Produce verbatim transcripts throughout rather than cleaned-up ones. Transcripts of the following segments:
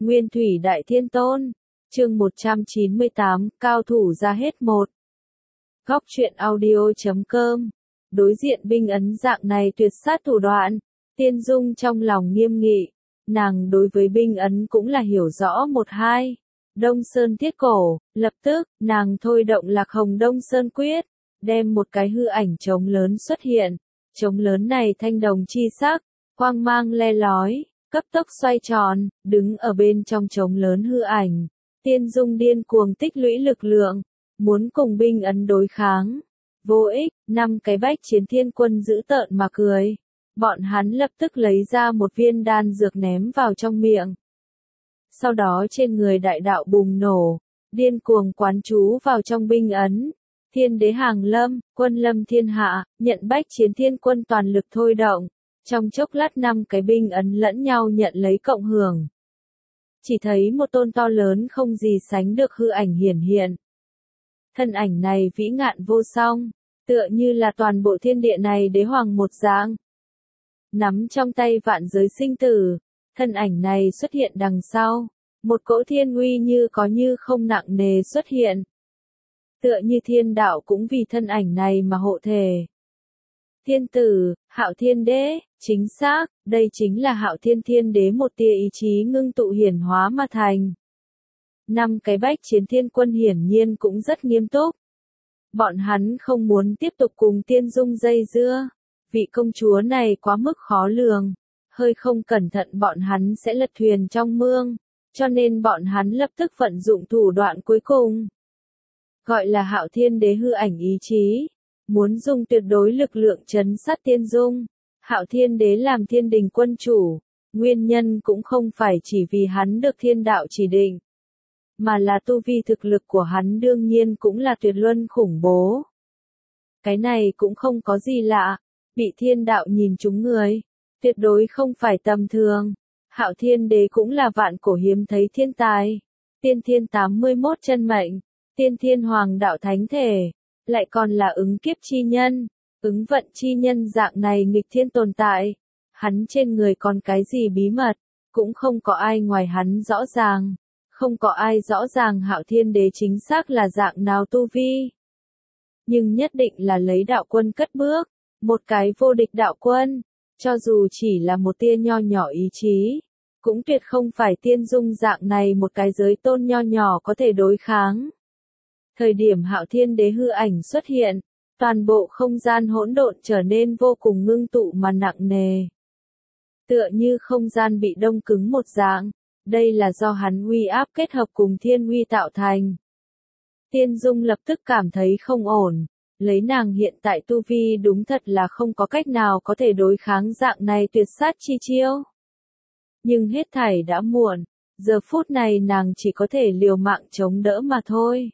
Nguyên Thủy Đại Thiên Tôn. Chương một trăm chín mươi tám, cao thủ ra hết một. Góc truyện audio chấm com. Đối diện binh ấn dạng này tuyệt sát thủ đoạn, Tiên Dung trong lòng nghiêm nghị, nàng đối với binh ấn cũng là hiểu rõ một hai. Đông Sơn Thiết Cổ, lập tức, nàng thôi động Lạc Hồng Đông Sơn Quyết, đem một cái hư ảnh trống lớn xuất hiện. Trống lớn này thanh đồng chi sắc, quang mang le lói, cấp tốc xoay tròn, đứng ở bên trong trống lớn hư ảnh. Tiên Dung điên cuồng tích lũy lực lượng, muốn cùng binh ấn đối kháng. Vô ích, năm cái bách chiến thiên quân dữ tợn mà cười. Bọn hắn lập tức lấy ra một viên đan dược ném vào trong miệng. Sau đó trên người đại đạo bùng nổ, điên cuồng quán chú vào trong binh ấn. Thiên đế hàng lâm, quân lâm thiên hạ, nhận bách chiến thiên quân toàn lực thôi động. Trong chốc lát năm cái binh ấn lẫn nhau nhận lấy cộng hưởng. Chỉ thấy một tôn to lớn không gì sánh được hư ảnh hiển hiện. Thân ảnh này vĩ ngạn vô song, tựa như là toàn bộ thiên địa này đế hoàng một dạng. Nắm trong tay vạn giới sinh tử, thân ảnh này xuất hiện đằng sau, một cỗ thiên uy như có như không nặng nề xuất hiện. Tựa như thiên đạo cũng vì thân ảnh này mà hộ thể. Thiên tử, Hạo Thiên Đế, chính xác, đây chính là Hạo Thiên Thiên Đế một tia ý chí ngưng tụ hiển hóa mà thành. Năm cái bách chiến thiên quân hiển nhiên cũng rất nghiêm túc. Bọn hắn không muốn tiếp tục cùng Tiên Dung dây dưa. Vị công chúa này quá mức khó lường. Hơi không cẩn thận bọn hắn sẽ lật thuyền trong mương. Cho nên bọn hắn lập tức vận dụng thủ đoạn cuối cùng. Gọi là Hạo Thiên Đế hư ảnh ý chí. Muốn dùng tuyệt đối lực lượng trấn sát Tiên Dung. Hạo Thiên Đế làm thiên đình quân chủ. Nguyên nhân cũng không phải chỉ vì hắn được thiên đạo chỉ định. Mà là tu vi thực lực của hắn đương nhiên cũng là tuyệt luân khủng bố. Cái này cũng không có gì lạ. Bị thiên đạo nhìn trúng người. Tuyệt đối không phải tầm thường. Hạo Thiên Đế cũng là vạn cổ hiếm thấy thiên tài. Tiên thiên tám mươi mốt chân mệnh. Tiên thiên hoàng đạo thánh thể. Lại còn là ứng kiếp chi nhân, ứng vận chi nhân dạng này nghịch thiên tồn tại. Hắn trên người còn cái gì bí mật, cũng không có ai ngoài hắn rõ ràng. Không có ai rõ ràng Hạo Thiên Đế chính xác là dạng nào tu vi. Nhưng nhất định là lấy đạo quân cất bước, một cái vô địch đạo quân, cho dù chỉ là một tia nho nhỏ ý chí, cũng tuyệt không phải Tiên Dung dạng này một cái giới tôn nho nhỏ có thể đối kháng. Thời điểm Hạo Thiên Đế hư ảnh xuất hiện, toàn bộ không gian hỗn độn trở nên vô cùng ngưng tụ mà nặng nề. Tựa như không gian bị đông cứng một dạng, đây là do hắn uy áp kết hợp cùng thiên uy tạo thành. Tiên Dung lập tức cảm thấy không ổn, lấy nàng hiện tại tu vi đúng thật là không có cách nào có thể đối kháng dạng này tuyệt sát chi chiêu. Nhưng hết thảy đã muộn, giờ phút này nàng chỉ có thể liều mạng chống đỡ mà thôi.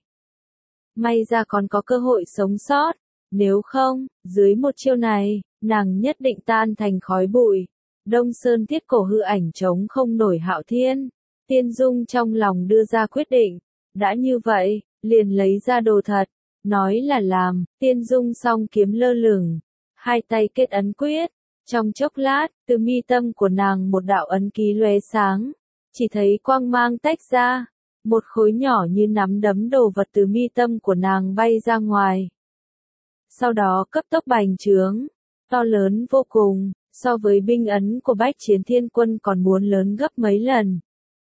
May ra còn có cơ hội sống sót, nếu không, dưới một chiêu này, nàng nhất định tan thành khói bụi. Đông Sơn Thiết Cổ hư ảnh chống không nổi Hạo Thiên. Tiên Dung trong lòng đưa ra quyết định, đã như vậy, liền lấy ra đồ thật, nói là làm. Tiên Dung song kiếm lơ lửng, hai tay kết ấn quyết, trong chốc lát, từ mi tâm của nàng một đạo ấn ký lóe sáng, chỉ thấy quang mang tách ra. Một khối nhỏ như nắm đấm đồ vật từ mi tâm của nàng bay ra ngoài. Sau đó cấp tốc bành trướng, to lớn vô cùng, so với binh ấn của bách chiến thiên quân còn muốn lớn gấp mấy lần.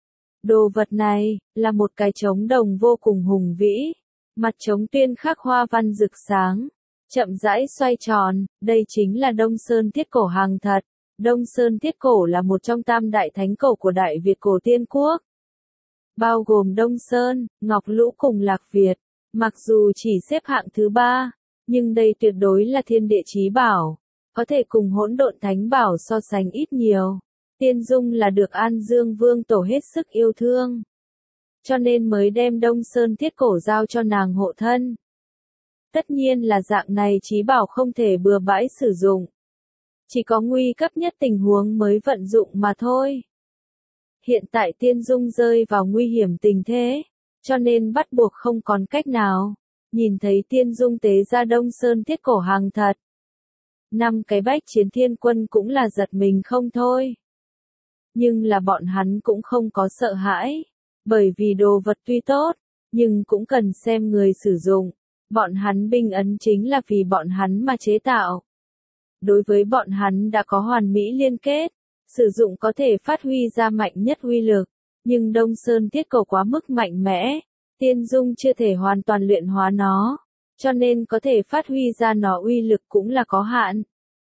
Đồ vật này, là một cái trống đồng vô cùng hùng vĩ, mặt trống tuyên khắc hoa văn rực sáng, chậm rãi xoay tròn, đây chính là Đông Sơn Thiết Cổ hàng thật. Đông Sơn Thiết Cổ là một trong tam đại thánh cổ của Đại Việt cổ tiên quốc. Bao gồm Đông Sơn, Ngọc Lũ cùng Lạc Việt, mặc dù chỉ xếp hạng thứ ba, nhưng đây tuyệt đối là thiên địa chí bảo, có thể cùng hỗn độn thánh bảo so sánh ít nhiều. Tiên Dung là được An Dương Vương Tổ hết sức yêu thương, cho nên mới đem Đông Sơn Thiết Cổ giao cho nàng hộ thân. Tất nhiên là dạng này chí bảo không thể bừa bãi sử dụng, chỉ có nguy cấp nhất tình huống mới vận dụng mà thôi. Hiện tại Tiên Dung rơi vào nguy hiểm tình thế, cho nên bắt buộc không còn cách nào. Nhìn thấy Tiên Dung tế ra Đông Sơn Thiết Cổ hàng thật. Năm cái bách chiến thiên quân cũng là giật mình không thôi. nhưng là bọn hắn cũng không có sợ hãi, bởi vì đồ vật tuy tốt, nhưng cũng cần xem người sử dụng. Bọn hắn binh ấn chính là vì bọn hắn mà chế tạo. Đối với bọn hắn đã có hoàn mỹ liên kết, sử dụng có thể phát huy ra mạnh nhất uy lực, nhưng Đông Sơn Thiết Cổ quá mức mạnh mẽ, Tiên Dung chưa thể hoàn toàn luyện hóa nó, cho nên có thể phát huy ra nó uy lực cũng là có hạn.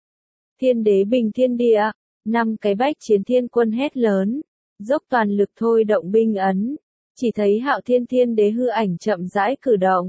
Thiên đế bình thiên địa, năm cái bách chiến thiên quân hét lớn, dốc toàn lực thôi động binh ấn, chỉ thấy Hạo Thiên Thiên đế hư ảnh chậm rãi cử động.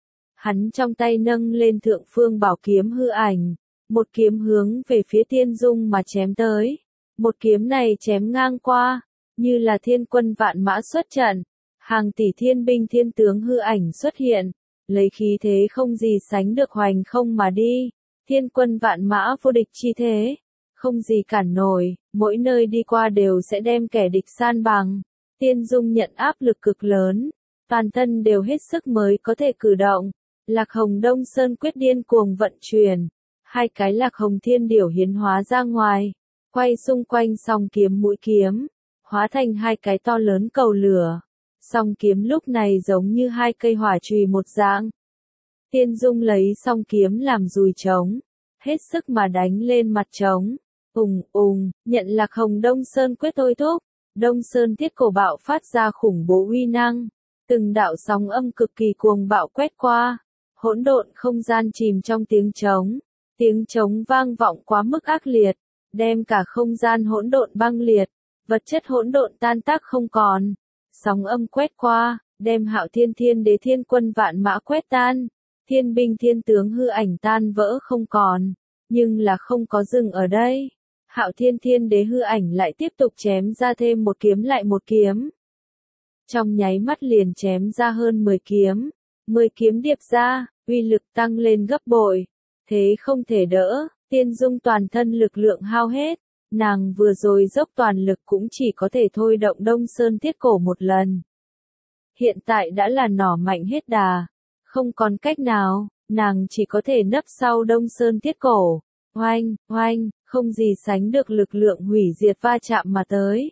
Hắn trong tay nâng lên thượng phương bảo kiếm hư ảnh, một kiếm hướng về phía Tiên Dung mà chém tới. Một kiếm này chém ngang qua, như là thiên quân vạn mã xuất trận, hàng tỷ thiên binh thiên tướng hư ảnh xuất hiện, lấy khí thế không gì sánh được hoành không mà đi, thiên quân vạn mã vô địch chi thế, không gì cản nổi, mỗi nơi đi qua đều sẽ đem kẻ địch san bằng. Tiên Dung nhận áp lực cực lớn, toàn thân đều hết sức mới có thể cử động. Lạc Hồng Đông Sơn quyết điên cuồng vận chuyển, hai cái Lạc Hồng Thiên Điểu hiến hóa ra ngoài, quay xung quanh song kiếm mũi kiếm, hóa thành hai cái to lớn cầu lửa. Song kiếm lúc này giống như hai cây hỏa chùy một dạng. Tiên Dung lấy song kiếm làm dùi trống, hết sức mà đánh lên mặt trống. Ùng ùng, nhận Lạc Hồng Đông Sơn quyết thôi thúc, Đông Sơn Thiết Cổ bạo phát ra khủng bố uy năng, từng đạo sóng âm cực kỳ cuồng bạo quét qua, hỗn độn không gian chìm trong tiếng trống, tiếng trống vang vọng quá mức ác liệt, đem cả không gian hỗn độn băng liệt, vật chất hỗn độn tan tác không còn. Sóng âm quét qua, đem Hạo Thiên Thiên đế thiên quân vạn mã quét tan, thiên binh thiên tướng hư ảnh tan vỡ không còn, nhưng là không có dừng ở đây. Hạo Thiên Thiên đế hư ảnh lại tiếp tục chém ra thêm một kiếm lại một kiếm. Trong nháy mắt liền chém ra hơn mười kiếm, mười kiếm điệp ra, uy lực tăng lên gấp bội, thế không thể đỡ. Tiên Dung toàn thân lực lượng hao hết, nàng vừa rồi dốc toàn lực cũng chỉ có thể thôi động Đông Sơn Thiết Cổ một lần. Hiện tại đã là nỏ mạnh hết đà, không còn cách nào, nàng chỉ có thể nấp sau Đông Sơn Thiết Cổ. Oanh, oanh, không gì sánh được lực lượng hủy diệt va chạm mà tới.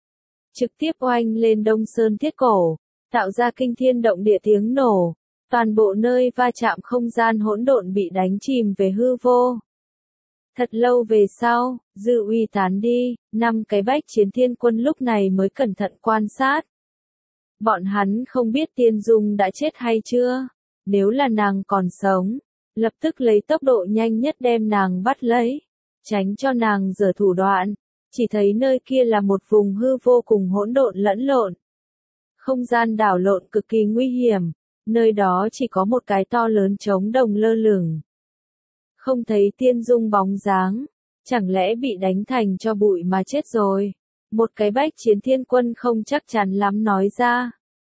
Trực tiếp oanh lên Đông Sơn Thiết Cổ, tạo ra kinh thiên động địa tiếng nổ, toàn bộ nơi va chạm không gian hỗn độn bị đánh chìm về hư vô. Thật lâu về sau, dư uy tán đi, năm cái bách chiến thiên quân lúc này mới cẩn thận quan sát. Bọn hắn không biết Tiên Dung đã chết hay chưa, nếu là nàng còn sống, lập tức lấy tốc độ nhanh nhất đem nàng bắt lấy, tránh cho nàng giở thủ đoạn, chỉ thấy nơi kia là một vùng hư vô cùng hỗn độn lẫn lộn. Không gian đảo lộn cực kỳ nguy hiểm, nơi đó chỉ có một cái to lớn trống đồng lơ lửng. Không thấy Tiên Dung bóng dáng, chẳng lẽ bị đánh thành cho bụi mà chết rồi? Một cái bách chiến thiên quân không chắc chắn lắm nói ra.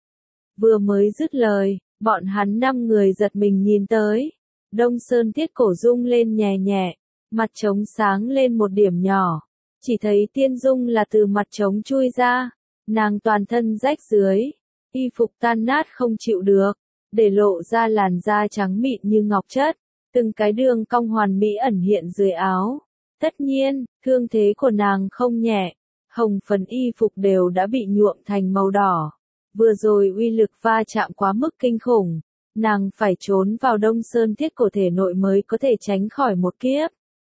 Vừa mới dứt lời, bọn hắn năm người giật mình nhìn tới. Đông Sơn Thiết Cổ rung lên nhẹ nhẹ, mặt trống sáng lên một điểm nhỏ. Chỉ thấy Tiên Dung là từ mặt trống chui ra, nàng toàn thân rách dưới, y phục tan nát không chịu được, để lộ ra làn da trắng mịn như ngọc chất. Từng cái đường cong hoàn mỹ ẩn hiện dưới áo. Tất nhiên, thương thế của nàng không nhẹ, hồng phấn y phục đều đã bị nhuộm thành màu đỏ. Vừa rồi uy lực va chạm quá mức kinh khủng, nàng phải trốn vào Đông Sơn Thiết Cổ thể nội mới có thể tránh khỏi một kiếp.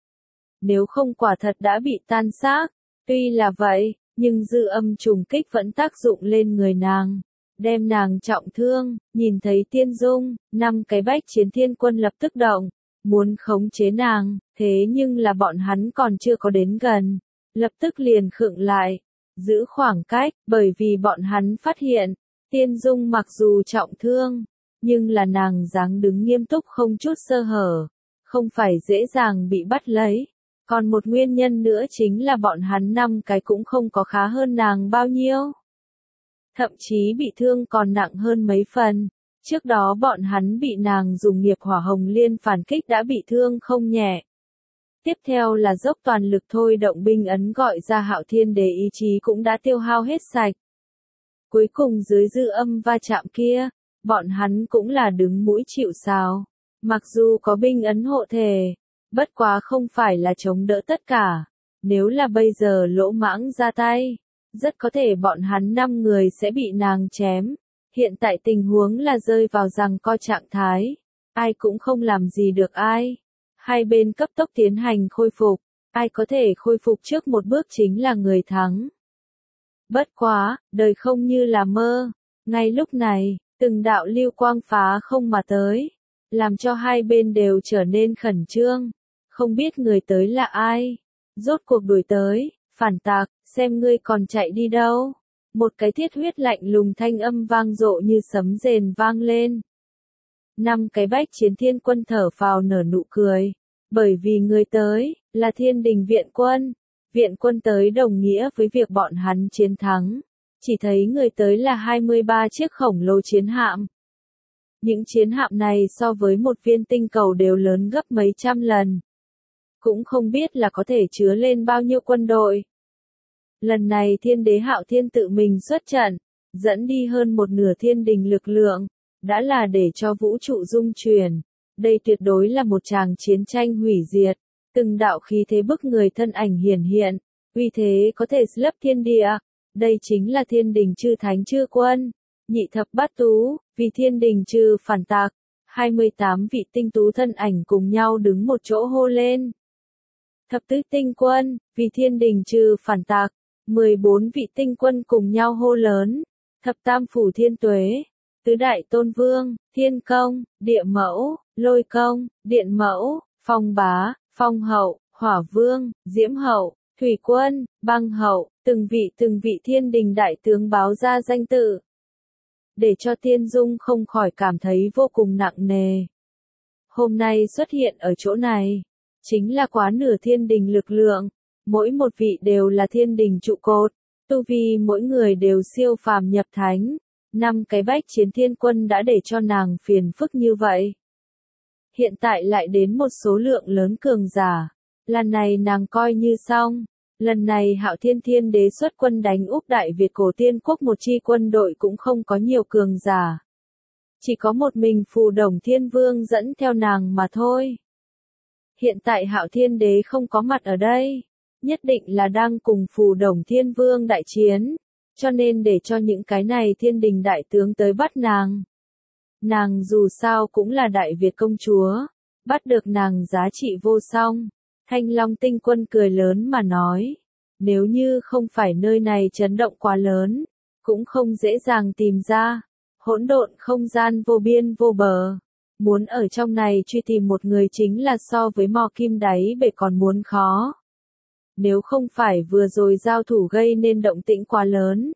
Nếu không quả thật đã bị tan xác, tuy là vậy, nhưng dư âm trùng kích vẫn tác dụng lên người nàng, đem nàng trọng thương. Nhìn thấy Tiên Dung, năm cái bách chiến thiên quân lập tức động, muốn khống chế nàng, thế nhưng là bọn hắn còn chưa có đến gần, lập tức liền khựng lại, giữ khoảng cách, bởi vì bọn hắn phát hiện, Tiên Dung mặc dù trọng thương, nhưng là nàng dáng đứng nghiêm túc không chút sơ hở, không phải dễ dàng bị bắt lấy. Còn một nguyên nhân nữa chính là bọn hắn năm cái cũng không có khá hơn nàng bao nhiêu. Thậm chí bị thương còn nặng hơn mấy phần. Trước đó bọn hắn bị nàng dùng nghiệp hỏa hồng liên phản kích đã bị thương không nhẹ. Tiếp theo là dốc toàn lực thôi động binh ấn gọi ra Hạo Thiên đế ý chí cũng đã tiêu hao hết sạch. Cuối cùng dưới dư âm va chạm kia, bọn hắn cũng là đứng mũi chịu sào. Mặc dù có binh ấn hộ thể, bất quá không phải là chống đỡ tất cả. Nếu là bây giờ Lỗ Mãng ra tay, rất có thể bọn hắn năm người sẽ bị nàng chém. Hiện tại tình huống là rơi vào giằng co trạng thái, ai cũng không làm gì được ai. Hai bên cấp tốc tiến hành khôi phục, ai có thể khôi phục trước một bước chính là người thắng. Bất quá, đời không như là mơ. Ngay lúc này, từng đạo lưu quang phá không mà tới, làm cho hai bên đều trở nên khẩn trương. Không biết người tới là ai? Rốt cuộc đuổi tới, phản tạc, xem ngươi còn chạy đi đâu? Một cái thiết huyết lạnh lùng thanh âm vang dội như sấm rền vang lên. Năm cái bách chiến thiên quân thở phào nở nụ cười, bởi vì người tới, là thiên đình viện quân. Viện quân tới đồng nghĩa với việc bọn hắn chiến thắng. Chỉ thấy người tới là hai mươi ba chiếc khổng lồ chiến hạm. Những chiến hạm này so với một viên tinh cầu đều lớn gấp mấy trăm lần. Cũng không biết là có thể chứa lên bao nhiêu quân đội. Lần này thiên đế Hạo Thiên tự mình xuất trận, dẫn đi hơn một nửa thiên đình lực lượng, đã là để cho vũ trụ dung chuyển. Đây tuyệt đối là một tràng chiến tranh hủy diệt, từng đạo khí thế bức người thân ảnh hiển hiện, uy thế có thể lấp thiên địa. Đây chính là thiên đình chư thánh chư quân, nhị thập bát tú, vì thiên đình chư phản tạc. hai mươi tám vị tinh tú thân ảnh cùng nhau đứng một chỗ hô lên. Thập tứ tinh quân, vì thiên đình trừ phản tạc. mười bốn vị tinh quân cùng nhau hô lớn. Thập tam phủ thiên tuế, tứ đại tôn vương, thiên công, địa mẫu, lôi công, điện mẫu, phong bá, phong hậu, hỏa vương, diễm hậu, thủy quân, băng hậu, từng vị từng vị thiên đình đại tướng báo ra danh tự. Để cho Tiên Dung không khỏi cảm thấy vô cùng nặng nề. Hôm nay xuất hiện ở chỗ này, chính là quá nửa thiên đình lực lượng, mỗi một vị đều là thiên đình trụ cột, tu vi mỗi người đều siêu phàm nhập thánh, năm cái bách chiến thiên quân đã để cho nàng phiền phức như vậy. Hiện tại lại đến một số lượng lớn cường giả, lần này nàng coi như xong, lần này Hạo Thiên Thiên Đế xuất quân đánh úp Đại Việt Cổ Tiên Quốc một chi quân đội cũng không có nhiều cường giả. Chỉ có một mình Phù Đồng Thiên Vương dẫn theo nàng mà thôi. Hiện tại Hạo Thiên Đế không có mặt ở đây, nhất định là đang cùng Phù Đồng Thiên Vương đại chiến, cho nên để cho những cái này thiên đình đại tướng tới bắt nàng. Nàng dù sao cũng là Đại Việt công chúa, bắt được nàng giá trị vô song. Thanh Long Tinh Quân cười lớn mà nói, nếu như không phải nơi này chấn động quá lớn, cũng không dễ dàng tìm ra. Hỗn độn không gian vô biên vô bờ, muốn ở trong này truy tìm một người chính là so với mò kim đáy bể còn muốn khó. Nếu không phải vừa rồi giao thủ gây nên động tĩnh quá lớn,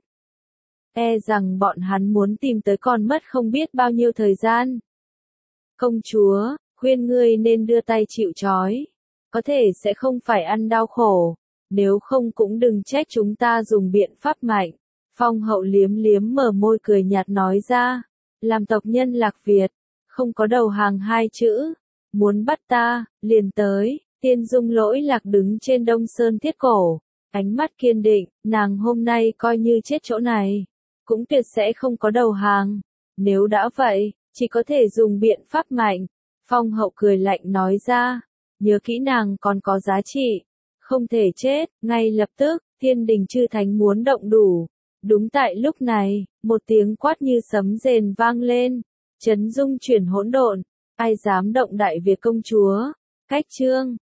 e rằng bọn hắn muốn tìm tới còn mất không biết bao nhiêu thời gian. Công chúa, khuyên ngươi nên đưa tay chịu trói, có thể sẽ không phải ăn đau khổ, nếu không cũng đừng trách chúng ta dùng biện pháp mạnh. Phong hậu liếm liếm mở môi cười nhạt nói ra, làm tộc nhân Lạc Việt, không có đầu hàng hai chữ, muốn bắt ta, liền tới. Tiên Dung Lỗi Lạc đứng trên Đông Sơn Thiết Cổ, ánh mắt kiên định, nàng hôm nay coi như chết chỗ này, cũng tuyệt sẽ không có đầu hàng. Nếu đã vậy, chỉ có thể dùng biện pháp mạnh. Phong hậu cười lạnh nói ra, nhớ kỹ nàng còn có giá trị, không thể chết. Ngay lập tức, thiên đình chư thánh muốn động đủ. Đúng tại lúc này, một tiếng quát như sấm rền vang lên, chấn dung chuyển hỗn độn, ai dám động Đại Việt công chúa. Cách chương